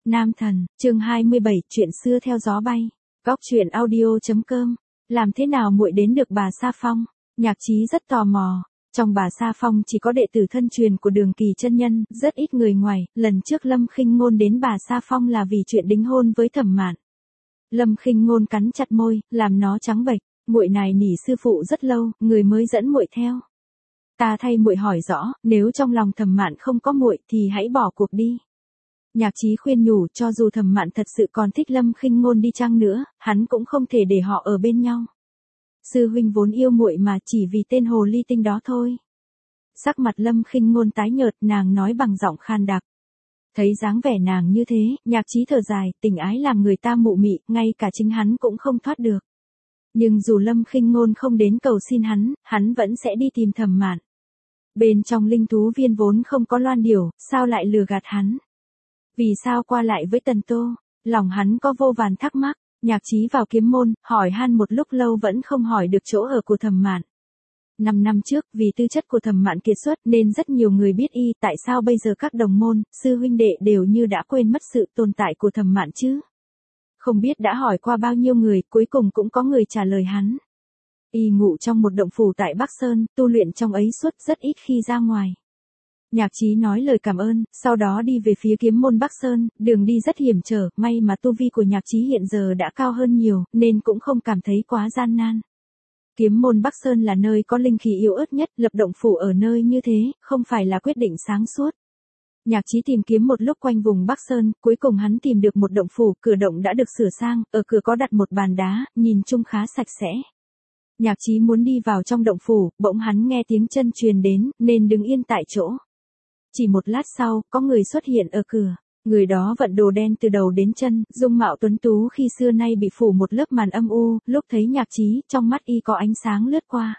Nam thần, chương 27, chuyện xưa theo gió bay. Góc truyện audio.com. Làm thế nào muội đến được Bà Sa Phong? Nhạc Chí rất tò mò. Trong Bà Sa Phong chỉ có đệ tử thân truyền của Đường Kỳ chân nhân, rất ít người ngoài. Lần trước Lâm Khinh Ngôn đến Bà Sa Phong là vì chuyện đính hôn với Thẩm Mạn. Lâm Khinh Ngôn cắn chặt môi, làm nó trắng bệch. Muội nài nỉ sư phụ rất lâu, người mới dẫn muội theo. Ta thay muội hỏi rõ, nếu trong lòng Thẩm Mạn không có muội thì hãy bỏ cuộc đi. Nhạc Chí khuyên nhủ, cho dù Thẩm Mạn thật sự còn thích Lâm Khinh Ngôn đi chăng nữa, hắn cũng không thể để họ ở bên nhau. Sư huynh vốn yêu muội mà, chỉ vì tên hồ ly tinh đó thôi. Sắc mặt Lâm Khinh Ngôn tái nhợt, nàng nói bằng giọng khan đặc. Thấy dáng vẻ nàng như thế, Nhạc Chí thở dài, tình ái làm người ta mụ mị, ngay cả chính hắn cũng không thoát được. Nhưng dù Lâm Khinh Ngôn không đến cầu xin hắn vẫn sẽ đi tìm Thẩm Mạn. Bên trong linh thú viên vốn không có loan điểu, sao lại lừa gạt hắn? Vì sao qua lại với Tần Tô? Lòng hắn có vô vàn thắc mắc. Nhạc Chí vào kiếm môn, hỏi han một lúc lâu vẫn không hỏi được chỗ ở của Thẩm Mạn. 5 năm trước, vì tư chất của Thẩm Mạn kiệt xuất nên rất nhiều người biết y, tại sao bây giờ các đồng môn, sư huynh đệ đều như đã quên mất sự tồn tại của Thẩm Mạn chứ? Không biết đã hỏi qua bao nhiêu người, cuối cùng cũng có người trả lời hắn. Y ngụ trong một động phủ tại Bắc Sơn, tu luyện trong ấy suốt, rất ít khi ra ngoài. Nhạc Chí nói lời cảm ơn, sau đó đi về phía kiếm môn Bắc Sơn, đường đi rất hiểm trở, may mà tu vi của Nhạc Chí hiện giờ đã cao hơn nhiều, nên cũng không cảm thấy quá gian nan. Kiếm môn Bắc Sơn là nơi có linh khí yếu ớt nhất, lập động phủ ở nơi như thế, không phải là quyết định sáng suốt. Nhạc Chí tìm kiếm một lúc quanh vùng Bắc Sơn, cuối cùng hắn tìm được một động phủ, cửa động đã được sửa sang, ở cửa có đặt một bàn đá, nhìn chung khá sạch sẽ. Nhạc Chí muốn đi vào trong động phủ, bỗng hắn nghe tiếng chân truyền đến, nên đứng yên tại chỗ. Chỉ một lát sau, có người xuất hiện ở cửa. Người đó vận đồ đen từ đầu đến chân, dung mạo tuấn tú khi xưa nay bị phủ một lớp màn âm u, lúc thấy Nhạc Chí, trong mắt y có ánh sáng lướt qua.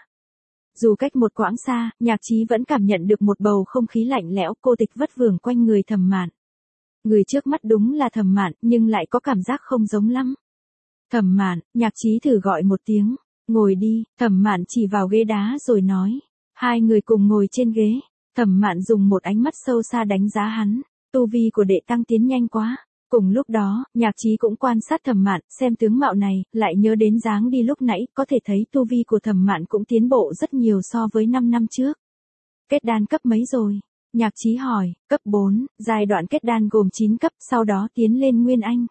Dù cách một quãng xa, Nhạc Chí vẫn cảm nhận được một bầu không khí lạnh lẽo, cô tịch vất vưởng quanh người Thẩm Mạn. Người trước mắt đúng là Thẩm Mạn, nhưng lại có cảm giác không giống lắm. Thẩm Mạn, Nhạc Chí thử gọi một tiếng. Ngồi đi, Thẩm Mạn chỉ vào ghế đá rồi nói. Hai người cùng ngồi trên ghế. Thẩm Mạn dùng một ánh mắt sâu xa đánh giá hắn. Tu vi của đệ tăng tiến nhanh quá. Cùng lúc đó, Nhạc Chí cũng quan sát Thẩm Mạn, xem tướng mạo này, lại nhớ đến dáng đi lúc nãy, có thể thấy tu vi của Thẩm Mạn cũng tiến bộ rất nhiều so với 5 năm trước. Kết đan cấp mấy rồi? Nhạc Chí hỏi. Cấp 4, giai đoạn kết đan gồm 9 cấp, sau đó tiến lên Nguyên Anh.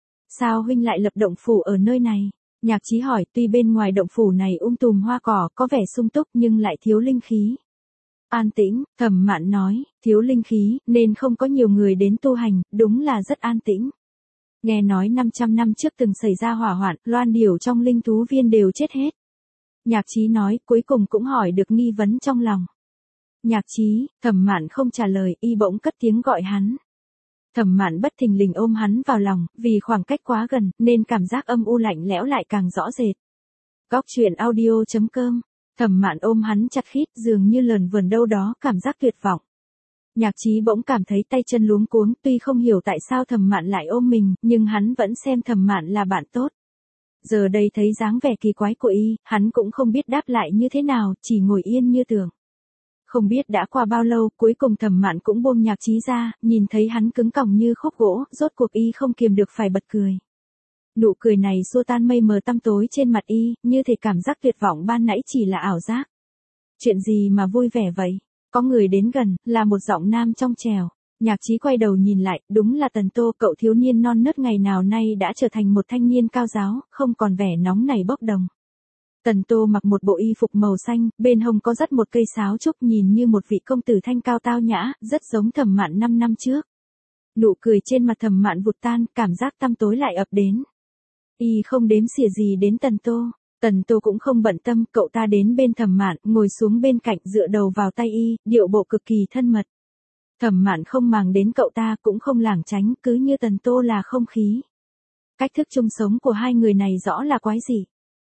Sao huynh lại lập động phủ ở nơi này? Nhạc Chí hỏi, tuy bên ngoài động phủ này tùm hoa cỏ, có vẻ sung túc nhưng lại thiếu linh khí. An tĩnh, Thẩm Mạn nói, thiếu linh khí, nên không có nhiều người đến tu hành, đúng là rất an tĩnh. Nghe nói 500 năm trước từng xảy ra hỏa hoạn, loan điểu trong linh thú viên đều chết hết. Nhạc Chí nói, cuối cùng cũng hỏi được nghi vấn trong lòng. Nhạc Chí, Thẩm Mạn không trả lời, y bỗng cất tiếng gọi hắn. Thẩm Mạn bất thình lình ôm hắn vào lòng, vì khoảng cách quá gần, nên cảm giác âm u lạnh lẽo lại càng rõ rệt. Góc truyện audio.com. Thẩm Mạn ôm hắn chặt khít, dường như lờn vờn đâu đó, cảm giác tuyệt vọng. Nhạc Chí bỗng cảm thấy tay chân luống cuống, tuy không hiểu tại sao Thẩm Mạn lại ôm mình, nhưng hắn vẫn xem Thẩm Mạn là bạn tốt. Giờ đây thấy dáng vẻ kỳ quái của y, hắn cũng không biết đáp lại như thế nào, chỉ ngồi yên như tưởng. Không biết đã qua bao lâu, cuối cùng Thẩm Mạn cũng buông Nhạc Chí ra, nhìn thấy hắn cứng còng như khúc gỗ, rốt cuộc y không kiềm được phải bật cười. Nụ cười này xua tan mây mờ tăm tối trên mặt y, như thể cảm giác tuyệt vọng ban nãy chỉ là ảo giác. Chuyện gì mà vui vẻ vậy? Có người đến gần, là một giọng nam trong trẻo. Nhạc Chí quay đầu nhìn lại, đúng là Tần Tô, cậu thiếu niên non nớt ngày nào nay đã trở thành một thanh niên cao giáo, không còn vẻ nóng nảy bốc đồng. Tần Tô mặc một bộ y phục màu xanh, bên hông có dắt một cây sáo trúc, nhìn như một vị công tử thanh cao tao nhã, rất giống Thẩm Mạn 5 năm trước. Nụ cười trên mặt Thẩm Mạn vụt tan, cảm giác tăm tối lại ập đến. Y không đếm xỉa gì đến Tần Tô. Tần Tô cũng không bận tâm, cậu ta đến bên Thẩm Mạn, ngồi xuống bên cạnh, dựa đầu vào tay y, điệu bộ cực kỳ thân mật. Thẩm Mạn không màng đến cậu ta, cũng không lảng tránh, cứ như Tần Tô là không khí. Cách thức chung sống của hai người này rõ là quái dị.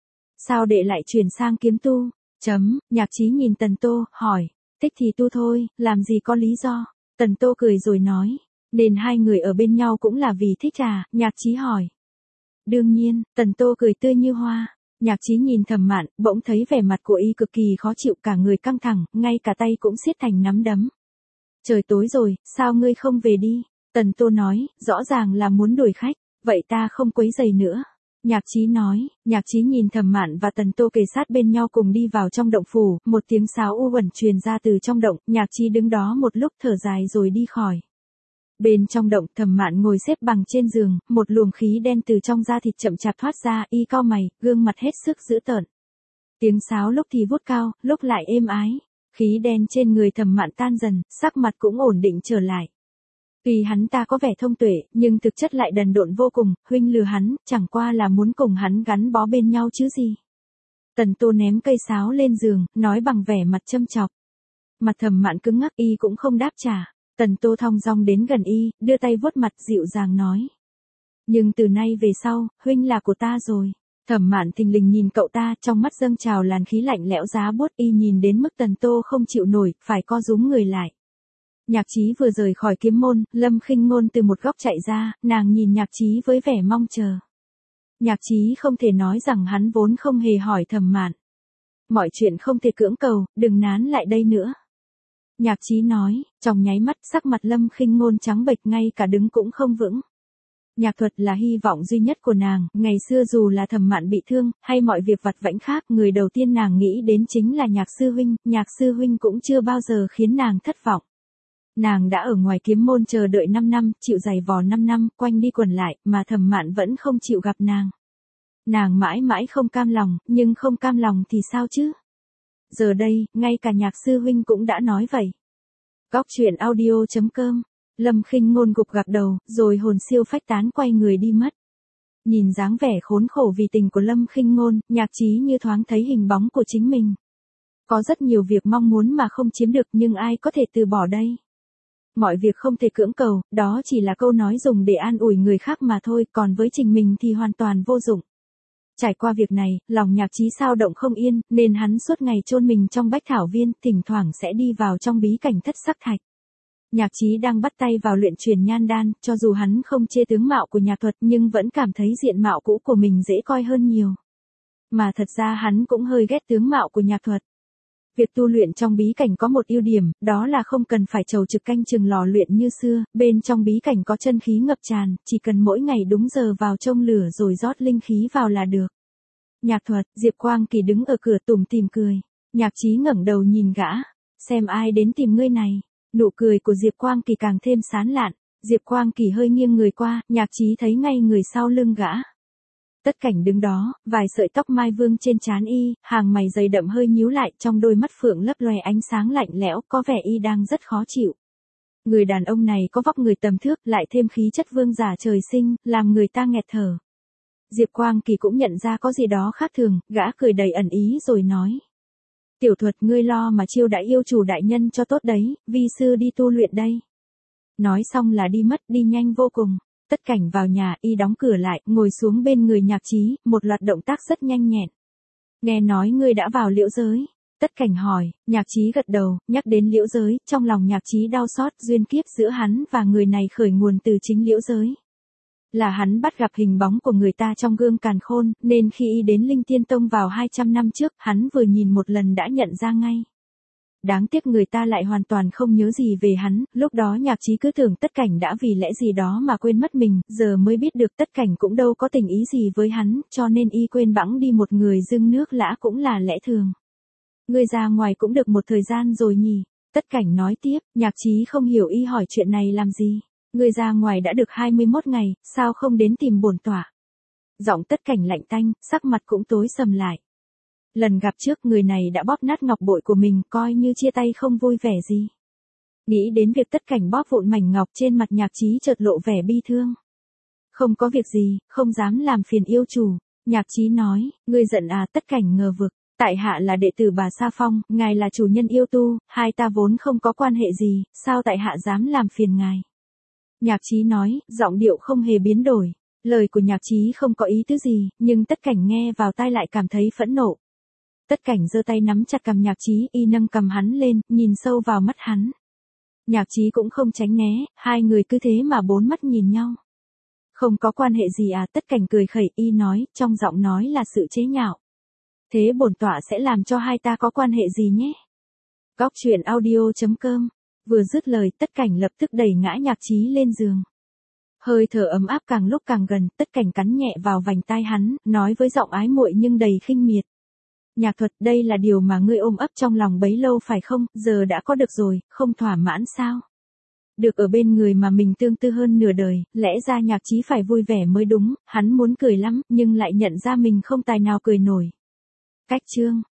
Sao đệ lại chuyển sang kiếm tu? Nhạc Chí nhìn Tần Tô, hỏi. Thích thì tu thôi, làm gì có lý do. Tần Tô cười rồi nói. Nên hai người ở bên nhau cũng là vì thích à? Nhạc Chí hỏi. Đương nhiên, Tần Tô cười tươi như hoa. Nhạc Chí nhìn Thẩm Mạn, bỗng thấy vẻ mặt của y cực kỳ khó chịu, cả người căng thẳng, ngay cả tay cũng siết thành nắm đấm. Trời tối rồi, sao ngươi không về đi? Tần Tô nói, rõ ràng là muốn đuổi khách, vậy ta không quấy rầy nữa. Nhạc Chí nói, Nhạc Chí nhìn Thẩm Mạn và Tần Tô kề sát bên nhau cùng đi vào trong động phủ, một tiếng sáo u uẩn truyền ra từ trong động, Nhạc Chí đứng đó một lúc thở dài rồi đi khỏi. Bên trong động, Thẩm Mạn ngồi xếp bằng trên giường, một luồng khí đen từ trong da thịt chậm chạp thoát ra, y cau mày, gương mặt hết sức dữ tợn. Tiếng sáo lúc thì vút cao, lúc lại êm ái. Khí đen trên người Thẩm Mạn tan dần, sắc mặt cũng ổn định trở lại. Tuy hắn ta có vẻ thông tuệ, nhưng thực chất lại đần độn vô cùng, huynh lừa hắn, chẳng qua là muốn cùng hắn gắn bó bên nhau chứ gì. Tần Tô ném cây sáo lên giường, nói bằng vẻ mặt châm chọc. Mặt Thẩm Mạn cứng ngắc, y cũng không đáp trả. Tần Tô thong dong đến gần y, đưa tay vuốt mặt dịu dàng nói. Nhưng từ nay về sau, huynh là của ta rồi. Thẩm Mạn thình lình nhìn cậu ta, trong mắt dâng trào làn khí lạnh lẽo giá buốt, y nhìn đến mức Tần Tô không chịu nổi, phải co rúm người lại. Nhạc Chí vừa rời khỏi kiếm môn, Lâm Khinh Ngôn từ một góc chạy ra, nàng nhìn Nhạc Chí với vẻ mong chờ. Nhạc Chí không thể nói rằng hắn vốn không hề hỏi Thẩm Mạn. Mọi chuyện không thể cưỡng cầu, đừng nán lại đây nữa. Nhạc Chí nói, trong nháy mắt sắc mặt Lâm Khinh Ngôn trắng bệch, ngay cả đứng cũng không vững. Nhạc Thuật là hy vọng duy nhất của nàng, ngày xưa dù là Thẩm Mạn bị thương, hay mọi việc vặt vãnh khác, người đầu tiên nàng nghĩ đến chính là Nhạc sư huynh cũng chưa bao giờ khiến nàng thất vọng. Nàng đã ở ngoài kiếm môn chờ đợi 5 năm, chịu giày vò 5 năm, quanh đi quẩn lại, mà Thẩm Mạn vẫn không chịu gặp nàng. Nàng mãi mãi không cam lòng, nhưng không cam lòng thì sao chứ? Giờ đây, ngay cả Nhạc sư huynh cũng đã nói vậy. Góc truyện audio.com. Lâm Khinh Ngôn gục gạc đầu, rồi hồn siêu phách tán quay người đi mất. Nhìn dáng vẻ khốn khổ vì tình của Lâm Khinh Ngôn, Nhạc Chí như thoáng thấy hình bóng của chính mình. Có rất nhiều việc mong muốn mà không chiếm được, nhưng ai có thể từ bỏ đây? Mọi việc không thể cưỡng cầu, đó chỉ là câu nói dùng để an ủi người khác mà thôi, còn với chính mình thì hoàn toàn vô dụng. Trải qua việc này, lòng Nhạc Chí xao động không yên, nên hắn suốt ngày chôn mình trong bách thảo viên, thỉnh thoảng sẽ đi vào trong bí cảnh thất sắc thạch. Nhạc Chí đang bắt tay vào luyện truyền nhan đan, cho dù hắn không chê tướng mạo của Nhạc Thuật nhưng vẫn cảm thấy diện mạo cũ của mình dễ coi hơn nhiều. Mà thật ra hắn cũng hơi ghét tướng mạo của Nhạc Thuật. Việc tu luyện trong bí cảnh có một ưu điểm, đó là không cần phải chầu trực canh chừng lò luyện như xưa, bên trong bí cảnh có chân khí ngập tràn, chỉ cần mỗi ngày đúng giờ vào chông lửa rồi rót linh khí vào là được. Nhạc Thuật, Diệp Quang Kỳ đứng ở cửa tủm tỉm cười. Nhạc Chí ngẩng đầu nhìn gã, xem ai đến tìm ngươi này. Nụ cười của Diệp Quang Kỳ càng thêm sán lạn. Diệp Quang Kỳ hơi nghiêng người qua, Nhạc Chí thấy ngay người sau lưng gã. Tất Cảnh đứng đó, vài sợi tóc mai vương trên trán y, hàng mày dày đậm hơi nhíu lại, trong đôi mắt phượng lấp loè ánh sáng lạnh lẽo, có vẻ y đang rất khó chịu. Người đàn ông này có vóc người tầm thước, lại thêm khí chất vương giả trời sinh, làm người ta nghẹt thở. Diệp Quang Kỳ cũng nhận ra có gì đó khác thường, gã cười đầy ẩn ý rồi nói. Tiểu Thuật, ngươi lo mà chiêu đãi yêu chủ đại nhân cho tốt đấy, vi sư đi tu luyện đây. Nói xong là đi mất, đi nhanh vô cùng. Tất Cảnh vào nhà, y đóng cửa lại, ngồi xuống bên người Nhạc Chí, một loạt động tác rất nhanh nhẹn. Nghe nói ngươi đã vào liễu giới. Tất Cảnh hỏi, Nhạc Chí gật đầu, nhắc đến liễu giới, trong lòng Nhạc Chí đau xót, duyên kiếp giữa hắn và người này khởi nguồn từ chính liễu giới. Là hắn bắt gặp hình bóng của người ta trong gương càn khôn, nên khi y đến Linh Tiên Tông vào 200 năm trước, hắn vừa nhìn một lần đã nhận ra ngay. Đáng tiếc người ta lại hoàn toàn không nhớ gì về hắn, lúc đó Nhạc Chí cứ tưởng Tất Cảnh đã vì lẽ gì đó mà quên mất mình, giờ mới biết được Tất Cảnh cũng đâu có tình ý gì với hắn, cho nên y quên bẵng đi một người dưng nước lã cũng là lẽ thường. Ngươi ra ngoài cũng được một thời gian rồi nhỉ? Tất Cảnh nói tiếp, Nhạc Chí không hiểu y hỏi chuyện này làm gì. Ngươi ra ngoài đã được 21 ngày, sao không đến tìm bổn tọa? Giọng Tất Cảnh lạnh tanh, sắc mặt cũng tối sầm lại. Lần gặp trước người này đã bóp nát ngọc bội của mình, coi như chia tay không vui vẻ gì. Nghĩ đến việc Tất Cảnh bóp vụn mảnh ngọc trên mặt Nhạc Chí chợt lộ vẻ bi thương. Không có việc gì, không dám làm phiền yêu chủ. Nhạc Chí nói, ngươi giận à? Tất Cảnh ngờ vực. Tại hạ là đệ tử bà Sa Phong, ngài là chủ nhân yêu tu, hai ta vốn không có quan hệ gì, sao tại hạ dám làm phiền ngài? Nhạc Chí nói, giọng điệu không hề biến đổi. Lời của Nhạc Chí không có ý tứ gì, nhưng Tất Cảnh nghe vào tai lại cảm thấy phẫn nộ. Tất Cảnh giơ tay nắm chặt cằm Nhạc Chí, y nâng cằm hắn lên, nhìn sâu vào mắt hắn. Nhạc Chí cũng không tránh né, hai người cứ thế mà bốn mắt nhìn nhau. Không có quan hệ gì à? Tất Cảnh cười khẩy, y nói, trong giọng nói là sự chế nhạo. Thế bổn tọa sẽ làm cho hai ta có quan hệ gì nhé? Góc truyện audio.com Vừa dứt lời Tất Cảnh lập tức đẩy ngã Nhạc Chí lên giường. Hơi thở ấm áp càng lúc càng gần, Tất Cảnh cắn nhẹ vào vành tai hắn, nói với giọng ái muội nhưng đầy khinh miệt. Nhạc Thuật, đây là điều mà ngươi ôm ấp trong lòng bấy lâu phải không, giờ đã có được rồi, không thỏa mãn sao? Được ở bên người mà mình tương tư hơn nửa đời, lẽ ra Nhạc Chí phải vui vẻ mới đúng, hắn muốn cười lắm, nhưng lại nhận ra mình không tài nào cười nổi. Cách chương